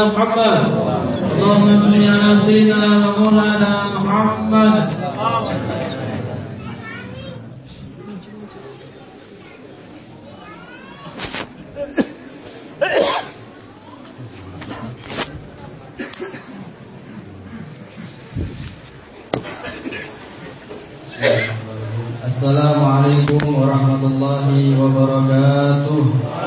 محمد اللهم صل على سيدنا ومولانا محمد. Assalamualaikum warahmatullahi wabarakatuh.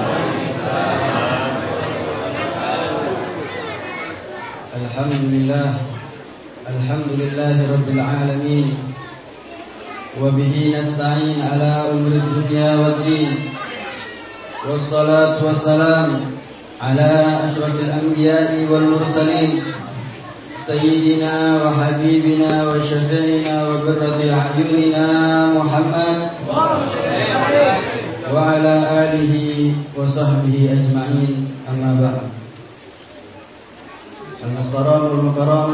Alhamdulillahi rabbil alamin. Wa bihi nasta'in ala umuri dunya waddin. Wassalatu wassalamu ala asyrafil anbiya'i wal mursalin Sayyidina wa habibina wa syafi'ina wa qurrati a'yunina Muhammad wa ala alihi wa sahbihi ajma'in, amma ba'd. Al-muhtaram wal mukarram,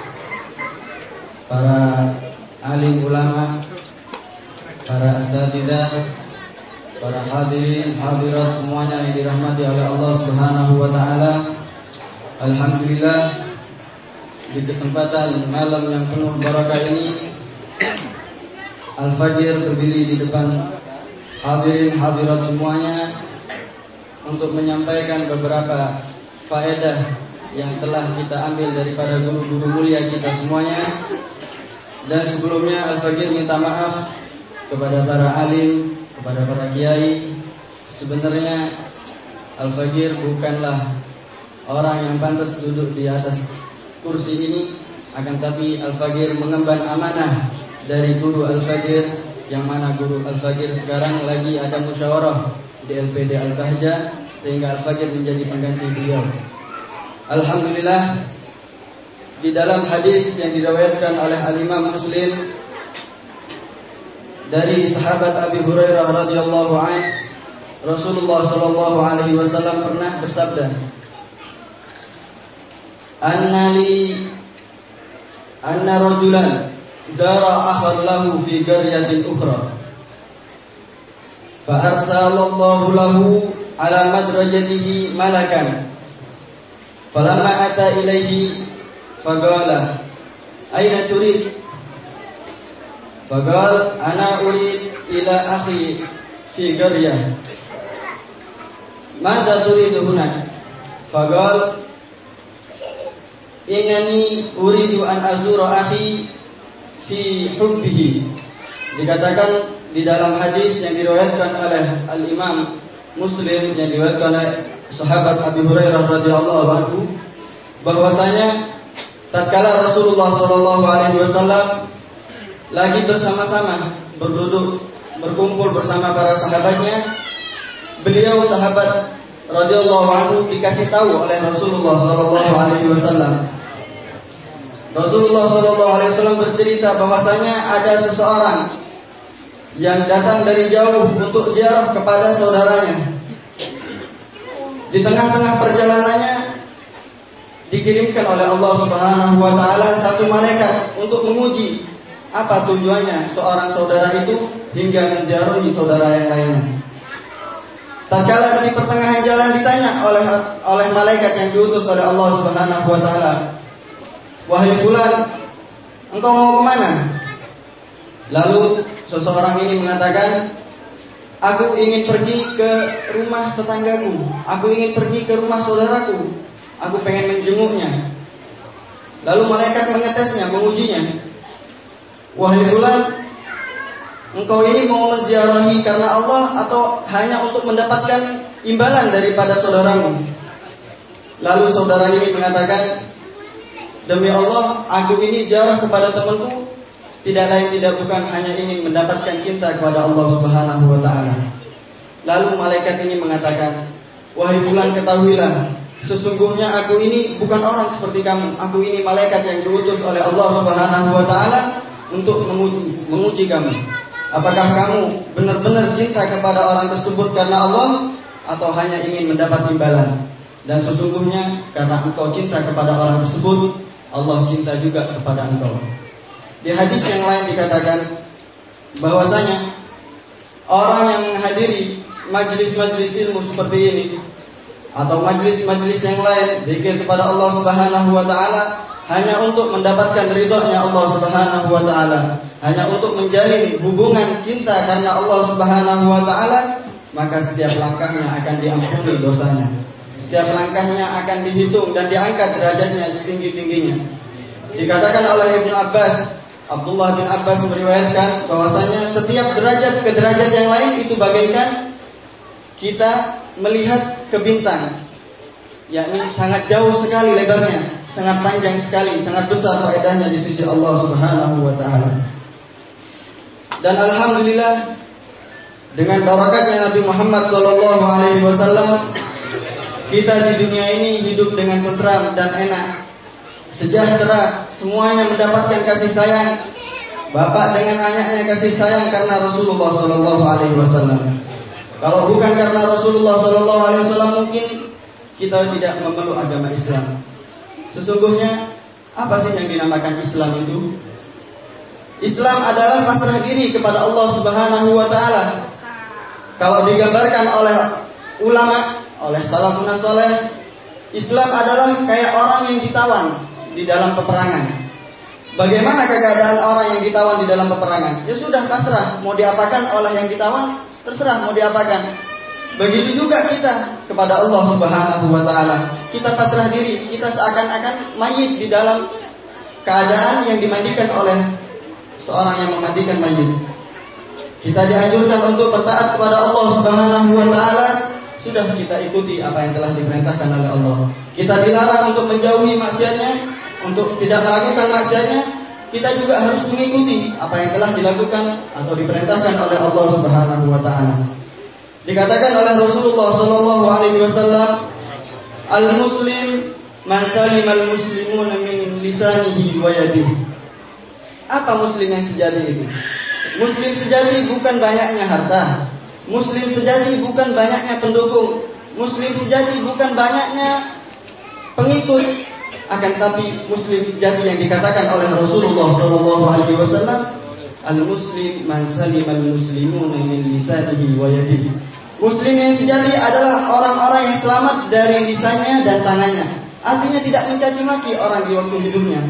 para alim ulama, para asatidzah, para hadirin hadirat semuanya yang dirahmati oleh Allah Subhanahu wa taala. Alhamdulillah, di kesempatan malam yang penuh barakah ini, Al-Fajr berdiri di depan hadirin hadirat semuanya untuk menyampaikan beberapa faedah yang telah kita ambil daripada guru-guru mulia kita semuanya. Dan sebelumnya Al-Fajr minta maaf kepada para alim, kepada para kiai. Sebenarnya Al-Fajr bukanlah orang yang pantas duduk di atas kursi ini, akan tapi Al-Fajr mengemban amanah dari guru Al-Fajr, yang mana guru Al-Fajr sekarang lagi ada musyawarah di LPD Al-Kahja, sehingga Al-Fajr menjadi pengganti beliau. Alhamdulillah, di dalam hadis yang diriwayatkan oleh Al-Imam Muslim dari sahabat Abi Hurairah radhiyallahu anhu, Rasulullah sallallahu alaihi wasallam pernah bersabda, Anna rajulan zara akhan lahu fi qaryatin ukhra fa arsalallahu lahu ala madrajatihi malakan falamma ata ilaihi faqala aina turid faqala ana urid ila akhi fi qaryah madza turidu huna faqala innani uridu an azura akhi fi hubbihi. Dikatakan di dalam hadis yang diriwayatkan oleh Al-Imam Muslim, yang diriwayatkan oleh sahabat Abi Hurairah radhiyallahu anhu, bahwasanya tatkala Rasulullah sallallahu alaihi wasallam lagi bersama-sama berkumpul bersama para sahabatnya, beliau sahabat radhiyallahu anhu dikasih tahu oleh Rasulullah sallallahu alaihi wasallam. Rasulullah sallallahu alaihi wasallam bercerita bahwasanya ada seseorang yang datang dari jauh untuk ziarah kepada saudaranya. Di tengah-tengah perjalanannya dikirimkan oleh Allah Subhanahu wa taala satu malaikat untuk menguji apa tujuannya seorang saudara itu hingga menziarahi saudara yang lainnya. Tatkala di pertengahan jalan ditanya oleh malaikat yang diutus oleh Allah Subhanahu wa taala, "Wahai fulan, engkau mau kemana?" Lalu seseorang ini mengatakan, "Aku ingin pergi ke rumah tetanggaku. Aku ingin pergi ke rumah saudaraku. Aku pengen menjenguknya." Lalu malaikat mengetesnya, mengujinya. "Wahai fulan, engkau ini mau menziarahi karena Allah atau hanya untuk mendapatkan imbalan daripada saudaramu?" Lalu saudara ini mengatakan, "Demi Allah, aku ini ziarah kepada temanku tidak lain tidak bukan hanya ingin mendapatkan cinta kepada Allah Subhanahu wa taala." Lalu malaikat ini mengatakan, "Wahai fulan, ketahuilah, sesungguhnya aku ini bukan orang seperti kamu. Aku ini malaikat yang diutus oleh Allah Subhanahu wa taala untuk menguji kamu. Apakah kamu benar-benar cinta kepada orang tersebut karena Allah atau hanya ingin mendapat imbalan? Dan sesungguhnya karena engkau cinta kepada orang tersebut, Allah cinta juga kepada engkau." Di hadis yang lain dikatakan bahwasanya orang yang menghadiri majlis-majlis ilmu seperti ini, atau majlis-majlis yang lain, zikir kepada Allah Subhanahu wa taala hanya untuk mendapatkan ridhonya Allah Subhanahu wa taala, hanya untuk menjalin hubungan cinta karena Allah Subhanahu wa taala, maka setiap langkahnya akan diampuni dosanya. Setiap langkahnya akan dihitung dan diangkat derajatnya setinggi-tingginya. Dikatakan oleh Ibnu Abbas, Abdullah bin Abbas meriwayatkan bahwasanya setiap derajat ke derajat yang lain itu bagaikan kita melihat ke bintang, yakni sangat jauh sekali lebarnya, sangat panjang sekali, sangat besar faedahnya di sisi Allah Subhanahu wa taala. Dan alhamdulillah dengan barakatnya Nabi Muhammad sallallahu alaihi wasallam, kita di dunia ini hidup dengan tentram dan enak, sejahtera, semuanya mendapatkan kasih sayang. Bapak dengan anaknya kasih sayang karena Rasulullah sallallahu alaihi wasallam. Kalau bukan karena Rasulullah sallallahu alaihi wasallam, mungkin kita tidak memeluk agama Islam. Sesungguhnya apa sih yang dinamakan Islam itu? Islam adalah pasrah diri kepada Allah Subhanahu wa taala. Kalau digambarkan oleh ulama, oleh salafun saleh, Islam adalah kayak orang yang ditawan di dalam peperangan. Bagaimana keadaan orang yang ditawan di dalam peperangan? Ya sudah pasrah, mau diapakan oleh yang ditawan, terserah mau diapakan. Begitu juga kita kepada Allah Subhanahu wa taala. Kita pasrah diri, kita seakan-akan mayit di dalam keadaan yang dimandikan oleh seorang yang memandikan mayit. Kita dianjurkan untuk bertaat kepada Allah Subhanahu wa taala, sudah kita ikuti apa yang telah diperintahkan oleh Allah. Kita dilarang untuk menjauhi maksiatnya, untuk tidak melakukan maksiatnya. Kita juga harus mengikuti apa yang telah dilakukan atau diperintahkan oleh Allah Subhanahu wa taala. Dikatakan oleh Rasulullah sallallahu alaihi wasallam, al-muslim man salimal muslimuna min lisanihi wa yadihi. Apa muslim yang sejati itu? Muslim sejati bukan banyaknya harta. Muslim sejati bukan banyaknya pendukung. Muslim sejati bukan banyaknya pengikut. Akan tapi muslim sejati yang dikatakan oleh Rasulullah sallallahu alaihi wasallam, al-muslim man salimal muslimuna min lisanihi wa yadihi. Muslim yang sejati adalah orang-orang yang selamat dari lisannya dan tangannya. Artinya tidak mencaci maki orang di waktu hidupnya.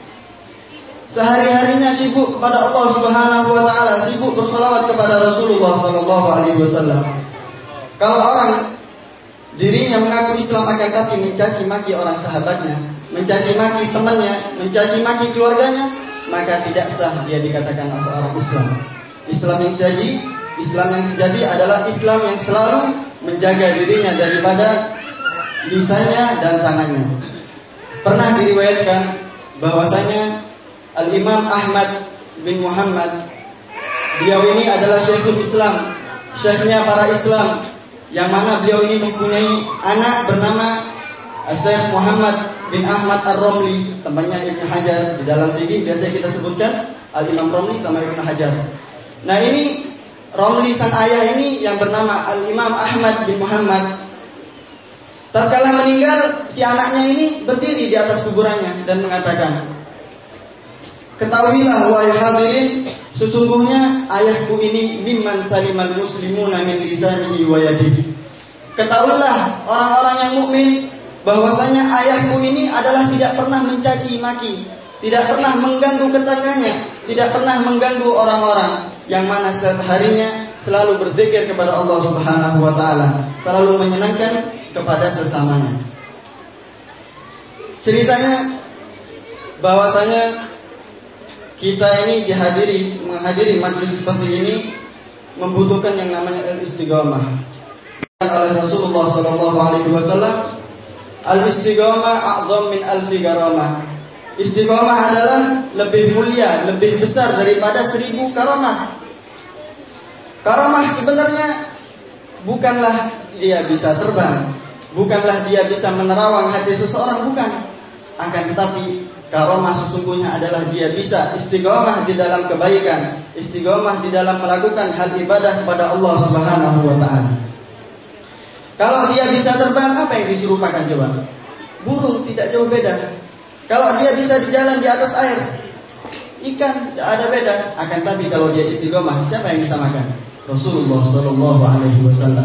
Sehari-harinya sibuk kepada Allah Subhanahu wa taala, sibuk berselawat kepada Rasulullah sallallahu alaihi wasallam. Kalau orang dirinya mengaku Islam akan tapi mencaci maki orang sahabatnya, mencaci maki temannya, mencaci maki keluarganya, maka tidak sah dia dikatakan orang Islam. Islam yang sejati adalah Islam yang selalu menjaga dirinya daripada lisannya dan tangannya. Pernah diriwayatkan bahwasanya Al-Imam Ahmad bin Muhammad, beliau ini adalah Syekhul Islam, syekhnya para Islam, yang mana beliau ini mempunyai anak bernama Syekh Muhammad bin Ahmad Ar-Romli, temannya Ibnu Hajar. Di dalam fikih biasa kita sebutkan Al-Imam Romli sama Ibnu Hajar. Nah ini Romli sang ayah ini yang bernama Al-Imam Ahmad bin Muhammad, tatkala meninggal, si anaknya ini berdiri di atas kuburannya dan mengatakan, ketahuilah wahai hadirin, sesungguhnya ayahku ini mimman salimal muslimuna min lisanihi wa yadihi. Ketahuilah orang-orang yang mukmin bahwasanya ayahku ini adalah tidak pernah mencaci maki, tidak pernah mengganggu tetangganya, tidak pernah mengganggu orang-orang, yang mana setiap harinya selalu berzikir kepada Allah Subhanahu wa taala, selalu menyenangkan kepada sesamanya. Ceritanya bahwasanya kita ini menghadiri majlis seperti ini membutuhkan yang namanya al-istiqamah. Oleh Rasulullah sallallahu alaihi wasallam, al-istiqamah a'zam min alfi karamah. Istiqamah adalah lebih mulia, lebih besar daripada 1000 karamah. Karamah sebenarnya bukanlah dia bisa terbang, bukanlah dia bisa menerawang hati seseorang, bukan. Akan tetapi karamah sesungguhnya adalah dia bisa istiqamah di dalam kebaikan, istiqamah di dalam melakukan hal ibadah kepada Allah Subhanahu wa taala. Kalau dia bisa terbang, apa yang diserupakan coba? Burung, tidak jauh beda. Kalau dia bisa di jalan di atas air, ikan, tidak ada beda. Akan tapi kalau dia istiqamah, siapa yang disamakan? Rasulullah sallallahu alaihi wasallam.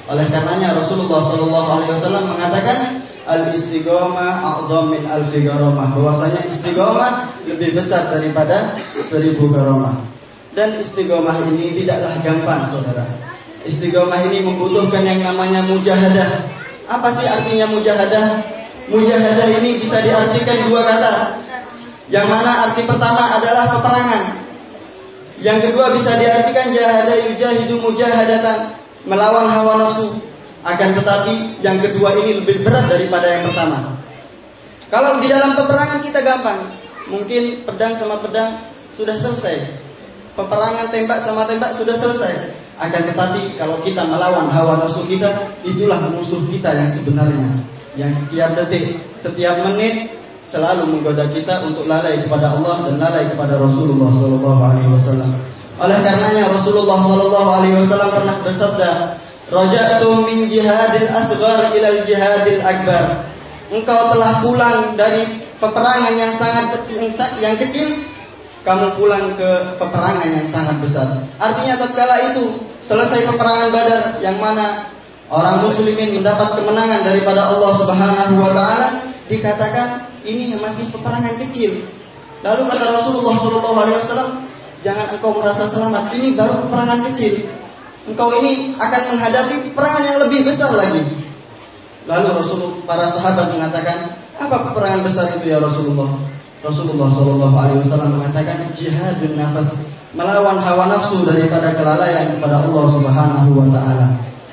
Oleh karenanya Rasulullah SAW mengatakan al-istiqomah a'zam min alfi gharamah, bahwasanya istiqomah lebih besar daripada 1000 gharamah. Dan istiqomah ini tidaklah gampang, saudara. Istiqomah ini membutuhkan yang namanya mujahadah. Apa sih artinya mujahadah? Mujahadah ini bisa diartikan dua kata. Yang mana arti pertama adalah peperangan. Yang kedua bisa diartikan jahada yujahidu mujahadatan, melawan hawa nafsu. Akan tetapi yang kedua ini lebih berat daripada yang pertama. Kalau di dalam peperangan kita gampang, mungkin pedang sama pedang sudah selesai, peperangan tembak sama tembak sudah selesai. Akan tetapi kalau kita melawan hawa nafsu kita, itulah musuh kita yang sebenarnya, yang setiap detik, setiap menit selalu menggoda kita untuk lalai kepada Allah dan lalai kepada Rasulullah SAW. Oleh karenanya Rasulullah SAW pernah bersabda, "Raja'tu min jihadil asghar ilal jihadil akbar." Engkau telah pulang dari peperangan yang kecil, kamu pulang ke peperangan yang sangat besar. Artinya tatkala itu selesai peperangan Badar, yang mana orang muslimin mendapat kemenangan daripada Allah Subhanahu wa taala, dikatakan ini masih peperangan kecil. Lalu kata Rasulullah SAW, jangan engkau merasa selamat, ini baru peperangan kecil. Engkau ini akan menghadapi peperangan yang lebih besar lagi. Lalu para sahabat mengatakan, apa peperangan besar itu ya Rasulullah? Rasulullah SAW mengatakan jihadun nafas, melawan hawa nafsu daripada kelalaian kepada Allah Subhanahu wa taala.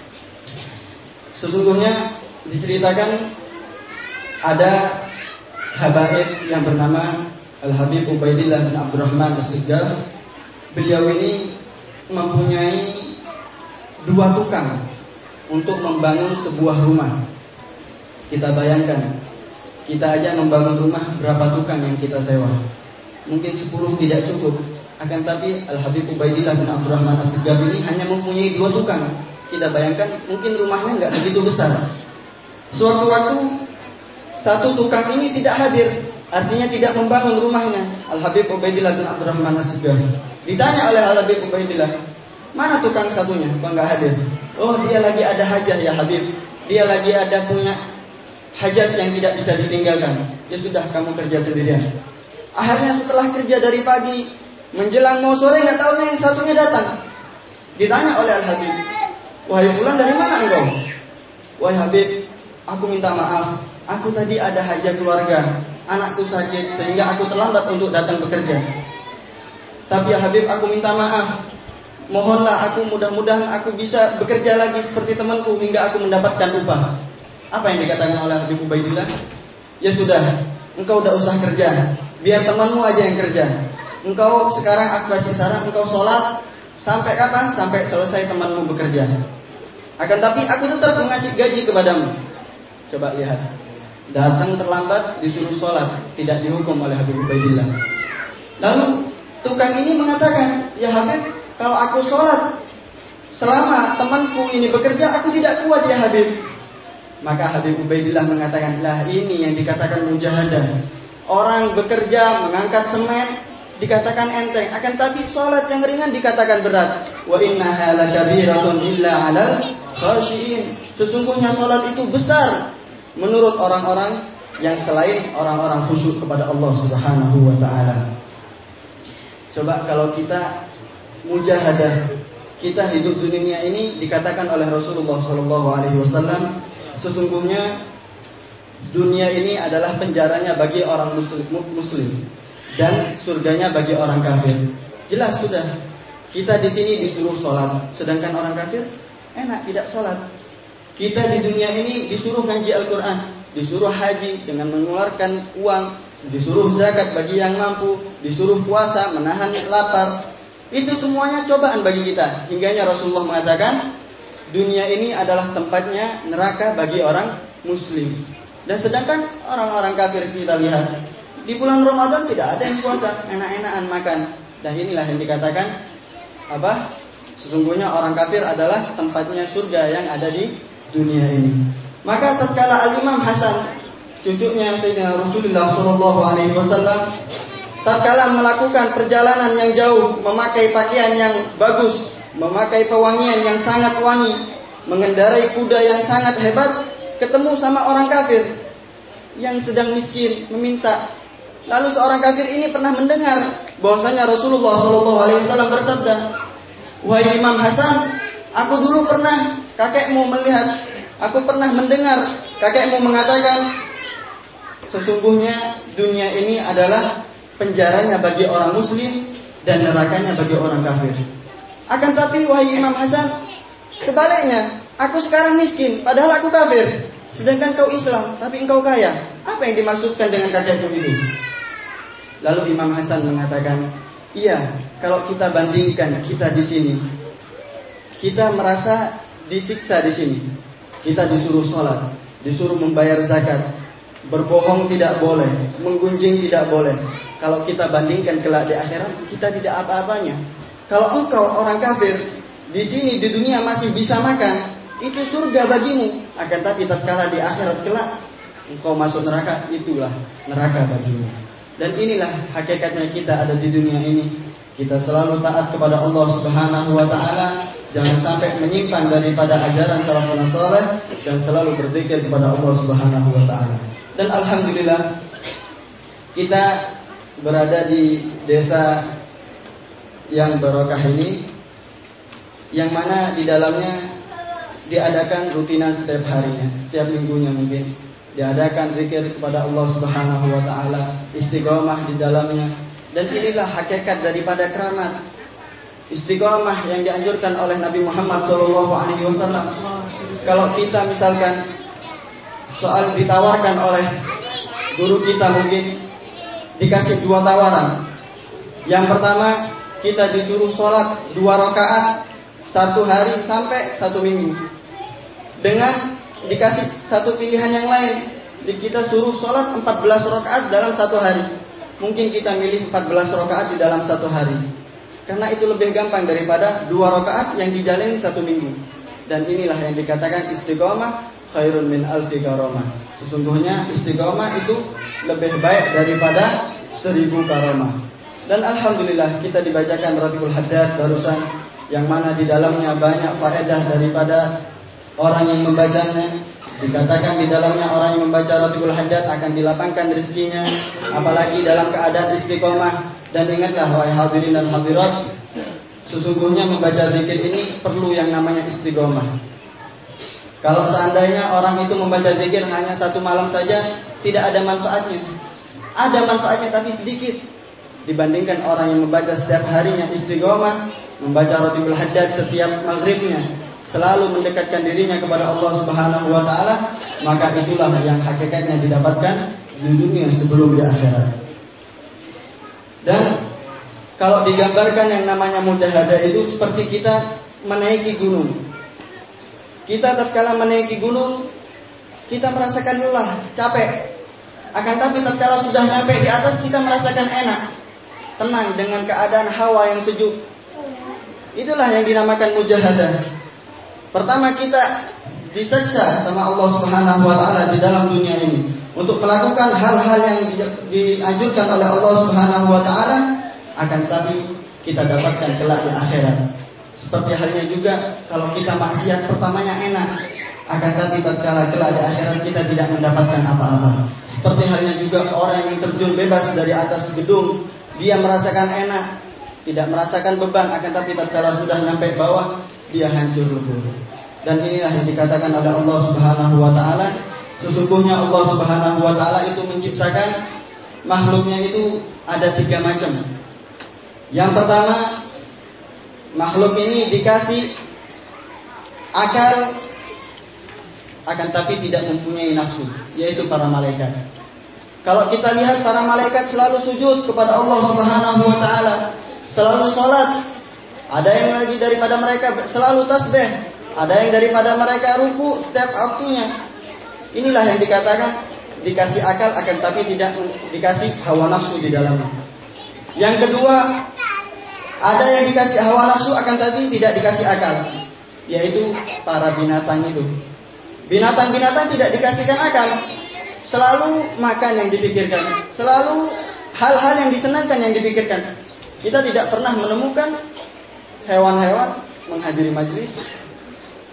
Sesungguhnya diceritakan ada habaib yang bernama Al-Habib Ubaidillah bin Abdurrahman As-Sigaf. Beliau ini mempunyai 2 tukang untuk membangun sebuah rumah. Kita bayangkan, kita aja membangun rumah, berapa tukang yang kita sewa? Mungkin 10 tidak cukup. Akan tapi Al-Habib Ubaidillah bin Abdurrahman As-Sigaf ini hanya mempunyai 2 tukang. Kita bayangkan, mungkin rumahnya enggak begitu besar. Suatu waktu, 1 tukang ini tidak hadir, artinya tidak membangun rumahnya. Al-Habib Ubaidillah bin Abdurrahman As-Sigaf ditanya oleh Al-Habib Ubaidillah, mana tukang satunya? Kok enggak hadir? Oh, dia lagi ada hajat ya Habib. Dia lagi ada punya hajat yang tidak bisa ditinggalkan. Ya sudah, kamu kerja sendirian. Akhirnya setelah kerja dari pagi, menjelang mau sore, enggak tahu yang satunya datang. Ditanya oleh Al-Habib, wahai fulan, dari mana engkau? Wahai Habib, aku minta maaf. Aku tadi ada hajat keluarga, anakku sakit sehingga aku terlambat untuk datang bekerja. Tapi ya Habib, aku minta maaf. Mohonlah aku, mudah-mudahan aku bisa bekerja lagi seperti temanku hingga aku mendapatkan upah. Apa yang dikatakan oleh Habib Ubaidillah? Ya sudah, engkau udah usah kerja, biar temanmu aja yang kerja. Engkau sekarang aku kasih saran, engkau sholat sampai kapan? Sampai selesai temanmu bekerja. Akan tapi aku tetap mengasih gaji kepadamu. Coba lihat, datang terlambat disuruh sholat, tidak dihukum oleh Habib Ubaidillah. Lalu tukang ini mengatakan, ya Habib, kalau aku sholat selama temanku ini bekerja, aku tidak kuat ya Habib. Maka Habib Ubaidillah mengatakan, lah ini yang dikatakan mujahadah. Orang bekerja mengangkat semen dikatakan enteng, akan tapi sholat yang ringan dikatakan berat. Wa innaha lakabiratun illa 'alal khashiin. Sesungguhnya sholat itu besar menurut orang-orang yang selain orang-orang khusyuk kepada Allah Subhanahu wa taala. Coba kalau kita mujahadah, kita hidup di dunia ini, dikatakan oleh Rasulullah SAW, sesungguhnya dunia ini adalah penjaranya bagi orang muslim dan surganya bagi orang kafir. Jelas sudah. Kita di sini disuruh sholat, sedangkan orang kafir enak tidak sholat. Kita di dunia ini disuruh ngaji Al-Quran, disuruh haji dengan mengeluarkan uang, disuruh zakat bagi yang mampu, disuruh puasa, menahan lapar. Itu semuanya cobaan bagi kita. Hingganya Rasulullah mengatakan, dunia ini adalah tempatnya neraka bagi orang muslim. Dan sedangkan orang-orang kafir kita lihat, di bulan Ramadan tidak ada yang puasa, enak-enakan makan. Dan inilah yang dikatakan apa? Sesungguhnya orang kafir adalah tempatnya surga yang ada di dunia ini. Maka tatkala Al-Imam Hasan, cucunya Sayyidina Rasulullah SAW, tatkala melakukan perjalanan yang jauh, memakai pakaian yang bagus, memakai pewangian yang sangat wangi, mengendarai kuda yang sangat hebat, ketemu sama orang kafir yang sedang miskin, meminta. Lalu seorang kafir ini pernah mendengar bahwasanya Rasulullah SAW bersabda, "Wahai Imam Hasan, aku dulu pernah kakekmu melihat, aku pernah mendengar kakekmu mengatakan, sesungguhnya dunia ini adalah penjaranya bagi orang muslim dan nerakanya bagi orang kafir. Akan tapi wahai Imam Hasan, sebaliknya, aku sekarang miskin padahal aku kafir, sedangkan kau Islam tapi engkau kaya. Apa yang dimaksudkan dengan kakekmu itu?" Lalu Imam Hasan mengatakan, "Iya, kalau kita bandingkan kita di sini, kita merasa disiksa di sini. Kita disuruh sholat, disuruh membayar zakat, berbohong tidak boleh, menggunjing tidak boleh. Kalau kita bandingkan kelak di akhirat, kita tidak apa-apanya. Kalau engkau orang kafir di sini di dunia masih bisa makan, itu surga bagimu. Akan tapi tatkala di akhirat kelak engkau masuk neraka, itulah neraka bagimu." Dan inilah hakikatnya kita ada di dunia ini. Kita selalu taat kepada Allah Subhanahu wa taala, jangan sampai menyimpang daripada ajaran salafun saleh, dan selalu berzikir kepada Allah Subhanahu wa taala. Dan alhamdulillah kita berada di desa yang barokah ini, yang mana di dalamnya diadakan rutinan setiap harinya, setiap minggunya mungkin diadakan zikir kepada Allah Subhanahu wa taala, istiqomah di dalamnya. Dan inilah hakikat daripada keramat. Istiqomah yang dianjurkan oleh Nabi Muhammad SAW. Kalau kita misalkan soal ditawarkan oleh guru kita, mungkin dikasih 2 tawaran. Yang pertama, kita disuruh sholat 2 rakaat 1 hari sampai 1 minggu. Dengan dikasih satu pilihan yang lain, kita suruh sholat 14 rakaat dalam 1 hari. Mungkin kita milih 14 rakaat di dalam 1 hari, karena itu lebih gampang daripada 2 rakaat yang dijalani 1 minggu. Dan inilah yang dikatakan istiqomah khairun min alfi karamah. Sesungguhnya istiqomah itu lebih baik daripada 1000 karamah. Dan alhamdulillah kita dibacakan Ratibul Haddad barusan, yang mana di dalamnya banyak faedah daripada orang yang membacanya. Dikatakan di dalamnya orang yang membaca Ratibul Haddad akan dilapangkan rezekinya, apalagi dalam keadaan istiqomah. Dan ingatlah wahai hadirin dan hadirat, sesungguhnya membaca zikir ini perlu yang namanya istiqomah. Kalau seandainya orang itu membaca zikir hanya 1 malam saja, tidak ada manfaatnya. Ada manfaatnya tapi sedikit dibandingkan orang yang membaca setiap harinya istiqomah, membaca Ratibul Haddad setiap maghribnya, selalu mendekatkan dirinya kepada Allah Subhanahu wa taala, maka itulah yang hakikatnya didapatkan di dunia sebelum di akhirat. Dan kalau digambarkan yang namanya mujahadah itu seperti kita menaiki gunung. Kita tatkala menaiki gunung, kita merasakan lelah, capek. Akan tapi tatkala sudah sampai di atas, kita merasakan enak, tenang dengan keadaan hawa yang sejuk. Itulah yang dinamakan mujahadah. Pertama, kita disiksa sama Allah Subhanahu wa taala di dalam dunia ini untuk melakukan hal-hal yang dianjurkan oleh Allah Subhanahu wa taala, akan tapi kita dapatkan kelak di akhirat. Seperti halnya juga kalau kita maksiat pertamanya enak, akan tapi tatkala kelak di akhirat kita tidak mendapatkan apa-apa. Seperti halnya juga orang yang terjun bebas dari atas gedung, dia merasakan enak, tidak merasakan beban, akan tapi tatkala sudah sampai bawah dia hancur lebur. Dan inilah yang dikatakan oleh Allah Subhanahu wa taala, sesungguhnya Allah Subhanahu wa taala itu menciptakan makhluknya itu ada 3 macam. Yang pertama, makhluk ini dikasih akal, akan tapi tidak mempunyai nafsu, yaitu para malaikat. Kalau kita lihat para malaikat selalu sujud kepada Allah Subhanahu wa taala, selalu sholat. Ada yang lagi daripada mereka selalu tasbih, ada yang daripada mereka ruku setiap waktunya. Inilah yang dikatakan dikasih akal, akan tapi tidak dikasih hawa nafsu di dalamnya. Yang kedua, ada yang dikasih hawa nafsu akan tapi tidak dikasih akal, yaitu para binatang itu. Binatang-binatang tidak dikasihkan akal, selalu makan yang dipikirkan, selalu hal-hal yang disenangkan yang dipikirkan. Kita tidak pernah menemukan hewan-hewan menghadiri majelis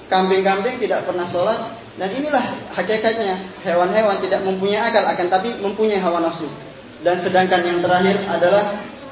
kambing-kambing tidak pernah sholat. Dan inilah hakikatnya, hewan-hewan tidak mempunyai akal, akan tapi mempunyai hawa nafsu. Dan sedangkan yang terakhir adalah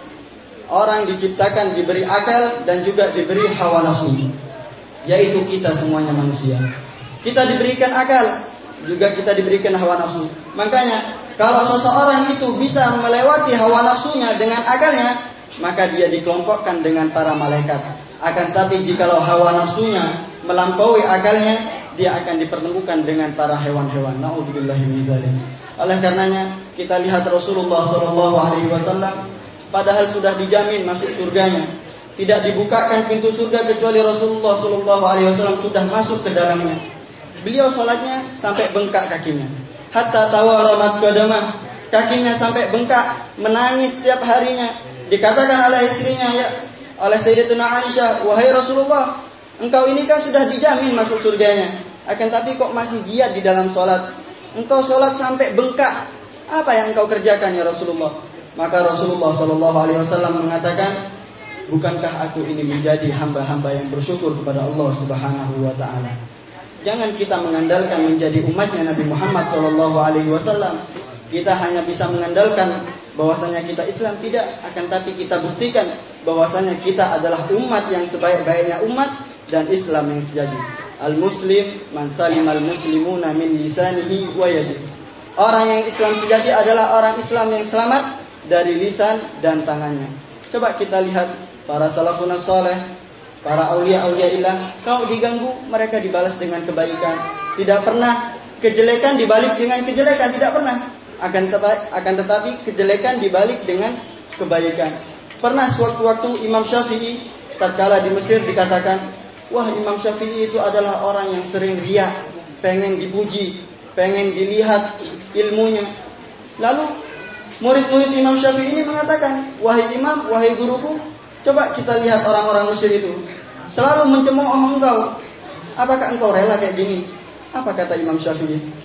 orang diciptakan diberi akal dan juga diberi hawa nafsu, yaitu kita semuanya manusia. Kita diberikan akal, juga kita diberikan hawa nafsu. Makanya kalau seseorang itu bisa melewati hawa nafsunya dengan akalnya, maka dia dikelompokkan dengan para malaikat. Akan tapi jikalau hawa nafsunya melampaui akalnya, dia akan dipertemukan dengan para hewan-hewan. Nauzubillahi min dzalik. Oleh karenanya kita lihat Rasulullah SAW, padahal sudah dijamin masuk surganya, tidak dibukakan pintu surga kecuali Rasulullah SAW sudah masuk ke dalamnya. Beliau sholatnya sampai bengkak kakinya, hatta tawaramat qadamah, kakinya sampai bengkak, menangis setiap harinya. Dikatakan oleh istrinya, ya, oleh Sayyidatuna Aisyah, wahai Rasulullah, engkau ini kan sudah dijamin masuk surganya, akan tapi kok masih giat di dalam sholat? Engkau sholat sampai bengkak, apa yang engkau kerjakan ya Rasulullah? Maka Rasulullah SAW mengatakan, bukankah aku ini menjadi hamba-hamba yang bersyukur kepada Allah Subhanahu wa Ta'ala? Jangan kita mengandalkan menjadi umatnya Nabi Muhammad SAW. Kita hanya bisa mengandalkan bahwasanya kita Islam, tidak, akan tapi kita buktikan bahwasanya kita adalah umat yang sebaik-baiknya umat dan Islam yang sejati. Al-Muslim man salimal muslimuna min lisanihi wa yadihi. Orang yang Islam sejati adalah orang Islam yang selamat dari lisan dan tangannya. Coba kita lihat para salafun saleh, para aulia-auliaillah, kalau diganggu mereka dibalas dengan kebaikan. Tidak pernah kejelekan dibalik dengan kejelekan, tidak pernah. Akan tetapi kejelekan dibalik dengan kebaikan. Pernah sewaktu-waktu Imam Syafi'i tatkala di Mesir dikatakan, wah, Imam Syafi'i itu adalah orang yang sering riya, pengen dipuji, pengen dilihat ilmunya. Lalu murid-murid Imam Syafi'i ini mengatakan, wahai imam, wahai guruku, coba kita lihat orang-orang Mesir itu selalu mencemooh engkau. Apakah engkau rela kayak gini? Apa kata Imam Syafi'i?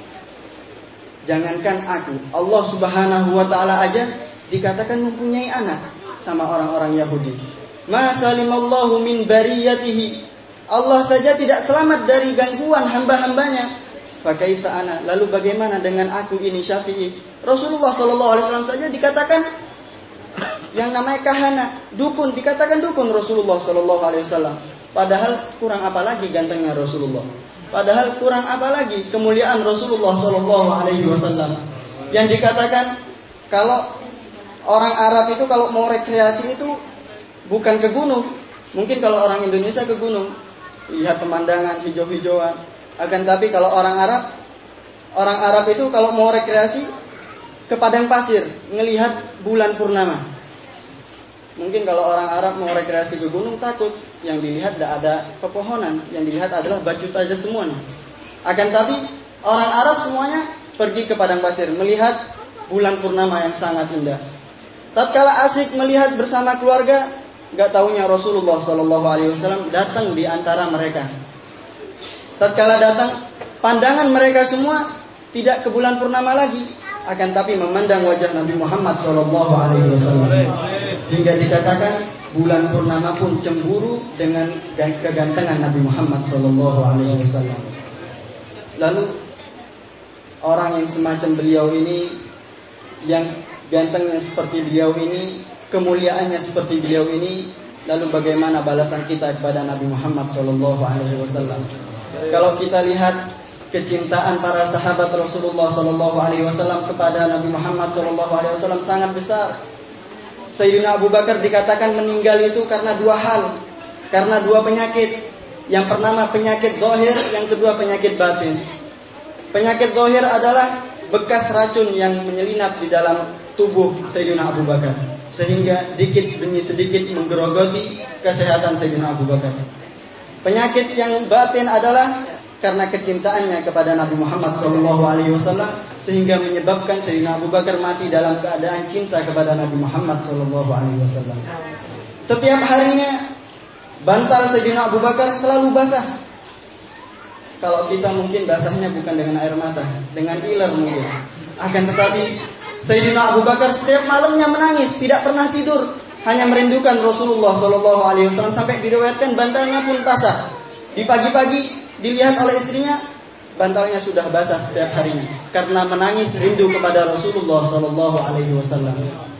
Jangankan aku, Allah Subhanahu wa Ta'ala aja dikatakan mempunyai anak sama orang-orang Yahudi. Ma salimallahu min bariyatihi. Allah saja tidak selamat dari gangguan hamba-hambanya. Fa kaifa ana? Lalu bagaimana dengan aku ini Syafi'i? Rasulullah SAW saja dikatakan yang namanya kahana, dukun, dikatakan dukun Rasulullah SAW. Padahal kurang apa lagi gantengnya Rasulullah? Padahal kurang apa lagi kemuliaan Rasulullah SAW? Yang dikatakan kalau orang Arab itu kalau mau rekreasi itu bukan ke gunung. Mungkin kalau orang Indonesia ke gunung, lihat pemandangan hijau-hijauan. Akan tapi kalau orang Arab itu kalau mau rekreasi ke padang pasir, ngelihat bulan purnama. Mungkin kalau orang Arab mau rekreasi ke gunung takut, yang dilihat tidak ada pepohonan, yang dilihat adalah batu aja semuanya. Akan tapi orang Arab semuanya pergi ke padang pasir melihat bulan purnama yang sangat indah. Tatkala asik melihat bersama keluarga, gak taunya Rasulullah SAW datang di antara mereka. Tatkala datang, pandangan mereka semua tidak ke bulan purnama lagi, akan tapi memandang wajah Nabi Muhammad SAW. Hingga dikatakan bulan purnama pun cemburu dengan kegantengan Nabi Muhammad SAW. Lalu orang yang semacam beliau ini, yang gantengnya seperti beliau ini, kemuliaannya seperti beliau ini, lalu bagaimana balasan kita kepada Nabi Muhammad SAW? Kalau kita lihat kecintaan para sahabat Rasulullah SAW kepada Nabi Muhammad SAW sangat besar. Sayyidina Abu Bakar dikatakan meninggal itu karena dua hal, karena dua penyakit. Yang pertama penyakit zahir, yang kedua penyakit batin. Penyakit zahir adalah bekas racun yang menyelinap di dalam tubuh Sayyidina Abu Bakar, sehingga dikit demi sedikit menggerogoti kesehatan Sayyidina Abu Bakar. Penyakit yang batin adalah karena kecintaannya kepada Nabi Muhammad SAW, sehingga menyebabkan Sayyidina Abu Bakar mati dalam keadaan cinta kepada Nabi Muhammad SAW. Setiap harinya bantal Sayyidina Abu Bakar selalu basah. Kalau kita mungkin basahnya bukan dengan air mata, dengan iler mungkin. Akan tetapi Sayyidina Abu Bakar setiap malamnya menangis, tidak pernah tidur, hanya merindukan Rasulullah SAW, sampai diriwayatkan bantalnya pun basah. Di pagi-pagi dilihat oleh istrinya, bantalnya sudah basah setiap harinya karena menangis rindu kepada Rasulullah sallallahu alaihi wasallam.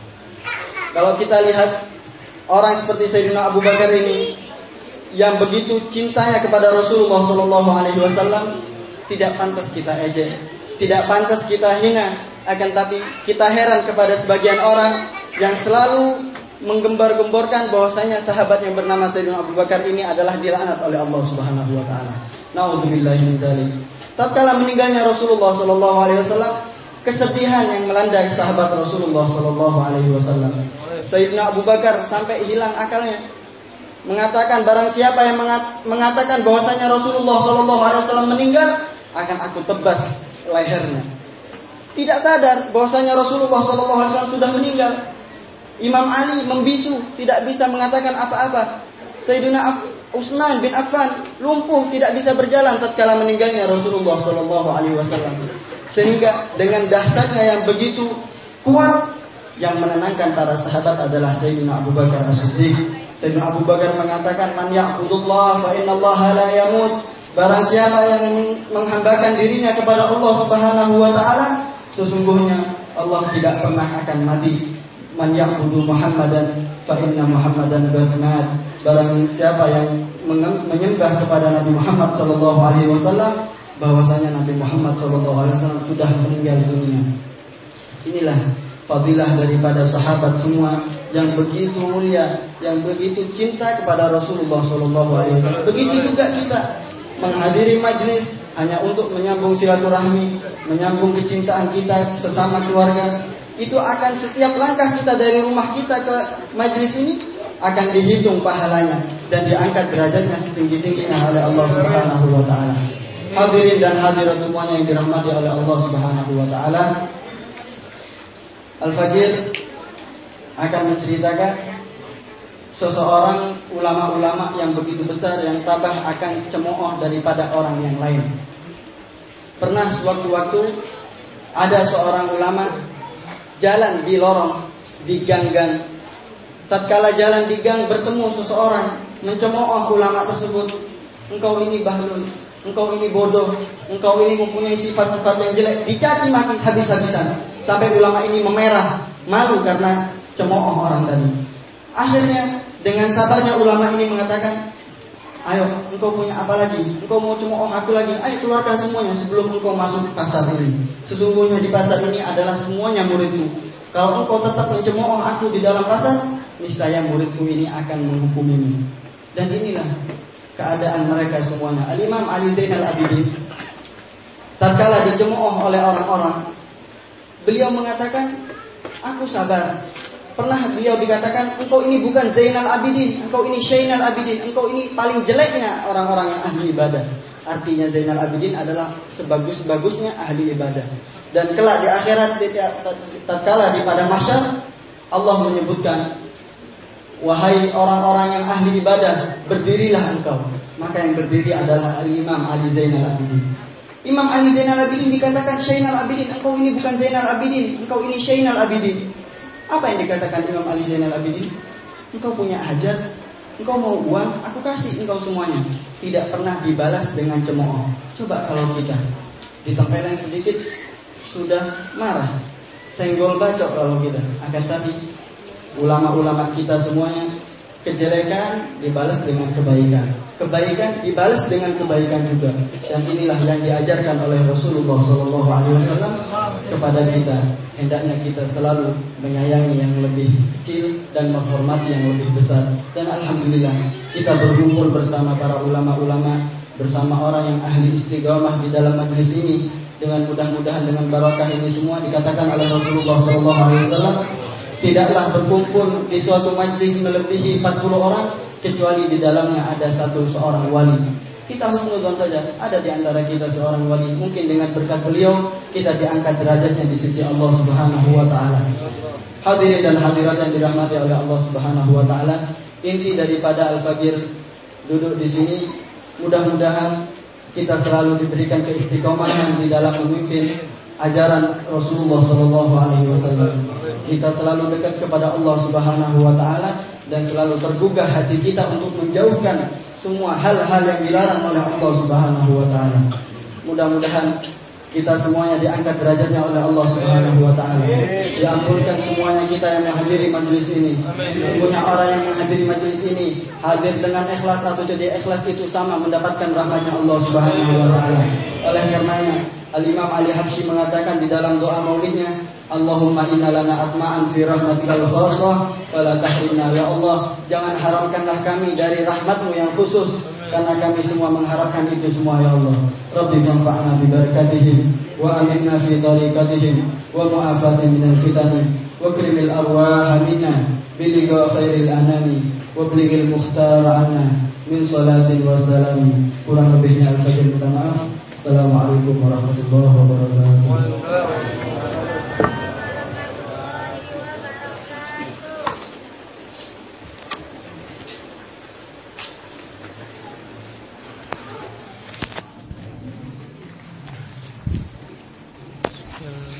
Kalau kita lihat orang seperti Sayyidina Abu Bakar ini yang begitu cintanya kepada Rasulullah sallallahu alaihi wasallam, tidak pantas kita ejek, tidak pantas kita hina, akan tapi kita heran kepada sebagian orang yang selalu menggembar-gemborkan bahwasanya sahabat yang bernama Sayyidina Abu Bakar ini adalah dilaknat oleh Allah Subhanahu wa taala. Nauzubillahi min dzalik. Tatkala meninggalnya Rasulullah sallallahu alaihi wasallam, kesedihan yang melanda sahabat Rasulullah sallallahu alaihi wasallam. Sayyidina Abu Bakar sampai hilang akalnya, mengatakan barang siapa yang mengatakan bahwasanya Rasulullah sallallahu alaihi wasallam meninggal, akan aku tebas lehernya. Tidak sadar bahwasanya Rasulullah sallallahu alaihi wasallam sudah meninggal. Imam Ali membisu, tidak bisa mengatakan apa-apa. Sayyidina Utsman bin Affan lumpuh, tidak bisa berjalan tatkala meninggalnya Rasulullah sallallahu alaihi wasallam. Sehingga dengan dahsyatnya yang begitu kuat, yang menenangkan para sahabat adalah Sayyidina Abu Bakar As-Siddiq. Sayyidina Abu Bakar mengatakan, "Man ya'budullah fa innallaha la yamut." Barang siapa yang menghambakan dirinya kepada Allah Subhanahu wa taala, sesungguhnya Allah tidak pernah akan mati. Man ya'budu Muhammadan fa inna Muhammadan mat. Barang siapa yang menyembah kepada Nabi Muhammad sallallahu alaihi wasallam, bahwasanya Nabi Muhammad sallallahu alaihi wasallam sudah meninggal dunia. Inilah fadilah daripada sahabat semua yang begitu mulia, yang begitu cinta kepada Rasulullah sallallahu alaihi wasallam. Begitu juga kita menghadiri majlis hanya untuk menyambung silaturahmi, menyambung kecintaan kita sesama keluarga. Itu akan setiap langkah kita dari rumah kita ke majlis ini akan dihitung pahalanya dan diangkat derajatnya setinggi-tingginya oleh Allah Subhanahu wa taala. Hadirin dan hadirat semuanya yang dirahmati oleh Allah Subhanahu wa taala. Al-Faqir akan menceritakan seseorang ulama-ulama yang begitu besar yang tabah akan cemooh daripada orang yang lain. Pernah sewaktu-waktu ada seorang ulama jalan di lorong, di gang-gang. Tatkala jalan di gang bertemu seseorang mencemooh ulama tersebut, "Engkau ini bahlul, engkau ini bodoh, engkau ini mempunyai sifat-sifat yang jelek." Dicaci maki habis-habisan sampai ulama ini memerah, malu karena cemooh orang tadi. Akhirnya dengan sabarnya ulama ini mengatakan, "Ayo, engkau punya apa lagi? Engkau mau cemooh aku lagi? Ayo keluarkan semuanya sebelum engkau masuk pasar ini. Sesungguhnya di pasar ini adalah semuanya muridku. Kalau engkau tetap mencemooh aku di dalam pasar, niscaya muridku ini akan menghukumimu." Dan inilah keadaan mereka semuanya. Al-Imam Ali Zainal Abidin tatkala dicemooh oleh orang-orang, beliau mengatakan, "Aku sabar." Pernah beliau dikatakan, "Engkau ini bukan Zainal Abidin, engkau ini Syainal Abidin, engkau ini paling jeleknya orang-orang yang ahli ibadah." Artinya Zainal Abidin adalah sebagus-bagusnya ahli ibadah. Dan kelak di akhirat, tatkala di pada mahsyar, Allah menyebutkan, "Wahai orang-orang yang ahli ibadah, berdirilah engkau." Maka yang berdiri adalah Imam Ali Zainal Abidin. Imam Ali Zainal Abidin dikatakan Syainal Abidin, "Engkau ini bukan Zainal Abidin, engkau ini Syainal Abidin." Apa yang dikatakan Imam Ali Zainal Abidin? "Engkau punya hajat, engkau mau uang, aku kasih engkau semuanya." Tidak pernah dibalas dengan cemooh. Coba kalau kita ditempelin sedikit sudah marah, senggol bacok kalau kita. Akan tapi ulama-ulama kita semuanya, kejelekan dibalas dengan kebaikan, kebaikan dibalas dengan kebaikan juga. Dan inilah yang diajarkan oleh Rasulullah SAW kepada kita. Hendaknya kita selalu menyayangi yang lebih kecil dan menghormati yang lebih besar. Dan alhamdulillah kita berkumpul bersama para ulama-ulama, bersama orang yang ahli istiqamah di dalam majlis ini. Dengan mudah-mudahan dengan barakah ini semua dikatakan oleh Rasulullah SAW, tidaklah berkumpul di suatu majlis melebihi 40 orang kecuali di dalamnya ada seorang wali. Kita husnudzon saja, ada di antara kita seorang wali, mungkin dengan berkat beliau kita diangkat derajatnya di sisi Allah Subhanahu wa taala. Hadirin dan hadirat yang dirahmati oleh Allah Subhanahu wa taala, inti daripada Al-Faqir duduk di sini, mudah-mudahan kita selalu diberikan keistiqomahan di dalam memimpin ajaran Rasulullah sallallahu alaihi wasallam. Kita selalu dekat kepada Allah Subhanahu wa taala dan selalu tergugah hati kita untuk menjauhkan semua hal-hal yang dilarang oleh Allah Subhanahu wa taala. Mudah-mudahan kita semuanya diangkat derajatnya oleh Allah Subhanahu wa taala. Diampunkan semuanya kita yang menghadiri majelis ini. Sesungguhnya orang yang menghadiri majelis ini hadir dengan ikhlas atau tidak ikhlas itu sama mendapatkan rahmatnya Allah Subhanahu wa taala. Oleh karenanya Al-Imam Ali Habsyi mengatakan di dalam doa maulidnya, Allahumma inna lana atma'an fi rahmatikal khassah fala tahrimna. Ya Allah, jangan haramkanlah kami dari rahmatmu yang khusus, karena kami semua mengharapkan itu semua ya Allah. Rabbi fanfa'na bi barakatihim wa aminna fi tariqatihim wa mu'afatihim minal fitani wa krimil arwah minna biliqa khairil anami wa blighil mukhtar anna min salatin wa salami. Kurang lebihnya al-fajr minta maaf. Assalamualaikum warahmatullahi wabarakatuh. Yeah.